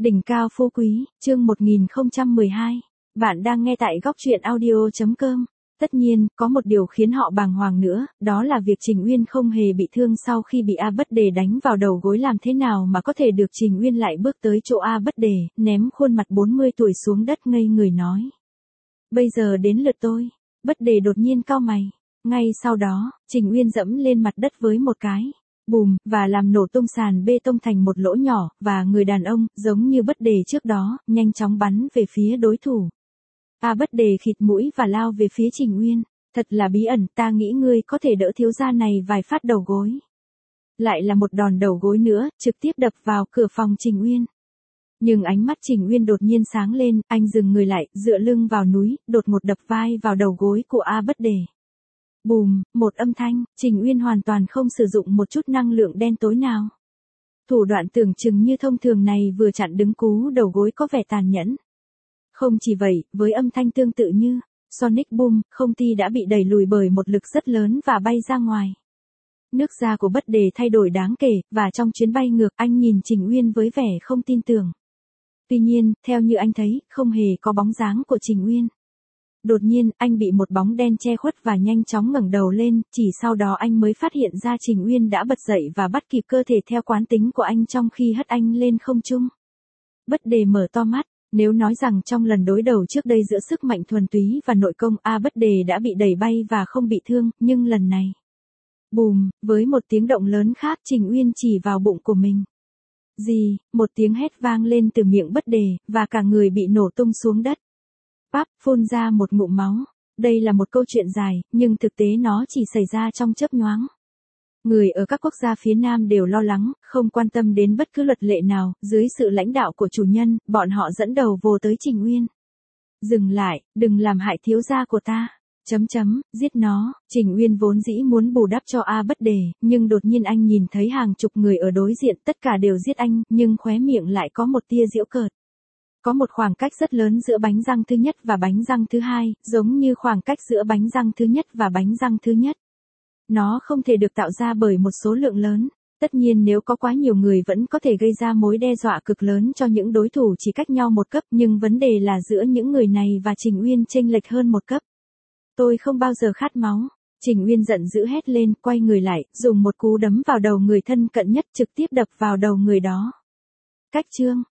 Đỉnh cao phú quý, chương 1012. Bạn đang nghe tại góc truyện audio.com. Tất nhiên, có một điều khiến họ bàng hoàng nữa, đó là việc Trình Uyên không hề bị thương sau khi bị A Bất Đề đánh vào đầu gối. Làm thế nào mà có thể được? Trình Uyên lại bước tới chỗ A Bất Đề, ném khuôn mặt 40 tuổi xuống đất ngây người nói. Bây giờ đến lượt tôi. Bất Đề đột nhiên cau mày. Ngay sau đó, Trình Uyên dẫm lên mặt đất với một cái bùm, và làm nổ tung sàn bê tông thành một lỗ nhỏ, và người đàn ông, giống như Bất Đề trước đó, nhanh chóng bắn về phía đối thủ. A Bất Đề khịt mũi và lao về phía Trình Uyên. Thật là bí ẩn, ta nghĩ ngươi có thể đỡ thiếu gia này vài phát đầu gối. Lại là một đòn đầu gối nữa, trực tiếp đập vào cửa phòng Trình Uyên. Nhưng ánh mắt Trình Uyên đột nhiên sáng lên, anh dừng người lại, dựa lưng vào núi, đột ngột đập vai vào đầu gối của A Bất Đề. Bùm, một âm thanh, Trình Uyên hoàn toàn không sử dụng một chút năng lượng đen tối nào. Thủ đoạn tưởng chừng như thông thường này vừa chặn đứng cú đầu gối có vẻ tàn nhẫn. Không chỉ vậy, với âm thanh tương tự như Sonic Boom, không ti đã bị đẩy lùi bởi một lực rất lớn và bay ra ngoài. Nước da của Bất Đề thay đổi đáng kể, và trong chuyến bay ngược, anh nhìn Trình Uyên với vẻ không tin tưởng. Tuy nhiên, theo như anh thấy, không hề có bóng dáng của Trình Uyên. Đột nhiên, anh bị một bóng đen che khuất và nhanh chóng ngẩng đầu lên, chỉ sau đó anh mới phát hiện ra Trình Uyên đã bật dậy và bắt kịp cơ thể theo quán tính của anh trong khi hất anh lên không trung. Bất Đề mở to mắt, nếu nói rằng trong lần đối đầu trước đây giữa sức mạnh thuần túy và nội công, A Bất Đề đã bị đẩy bay và không bị thương, nhưng lần này. Bùm, với một tiếng động lớn khác, Trình Uyên chỉ vào bụng của mình. Gì, một tiếng hét vang lên từ miệng Bất Đề, và cả người bị nổ tung xuống đất. Páp, phun ra một ngụm máu. Đây là một câu chuyện dài, nhưng thực tế nó chỉ xảy ra trong chớp nhoáng. Người ở các quốc gia phía Nam đều lo lắng, không quan tâm đến bất cứ luật lệ nào, dưới sự lãnh đạo của chủ nhân, bọn họ dẫn đầu vồ tới Trình Uyên. Dừng lại, đừng làm hại thiếu gia của ta. Giết nó. Trình Uyên vốn dĩ muốn bù đắp cho A Bất Đề, nhưng đột nhiên anh nhìn thấy hàng chục người ở đối diện, tất cả đều giết anh, nhưng khóe miệng lại có một tia giễu cợt. Có một khoảng cách rất lớn giữa bánh răng thứ nhất và bánh răng thứ hai, giống như khoảng cách giữa bánh răng thứ nhất và bánh răng thứ nhất. Nó không thể được tạo ra bởi một số lượng lớn. Tất nhiên nếu có quá nhiều người vẫn có thể gây ra mối đe dọa cực lớn cho những đối thủ chỉ cách nhau một cấp, nhưng vấn đề là giữa những người này và Trình Uyên chênh lệch hơn một cấp. Tôi không bao giờ khát máu. Trình Uyên giận dữ hét lên, quay người lại, dùng một cú đấm vào đầu người thân cận nhất, trực tiếp đập vào đầu người đó. Cách chương.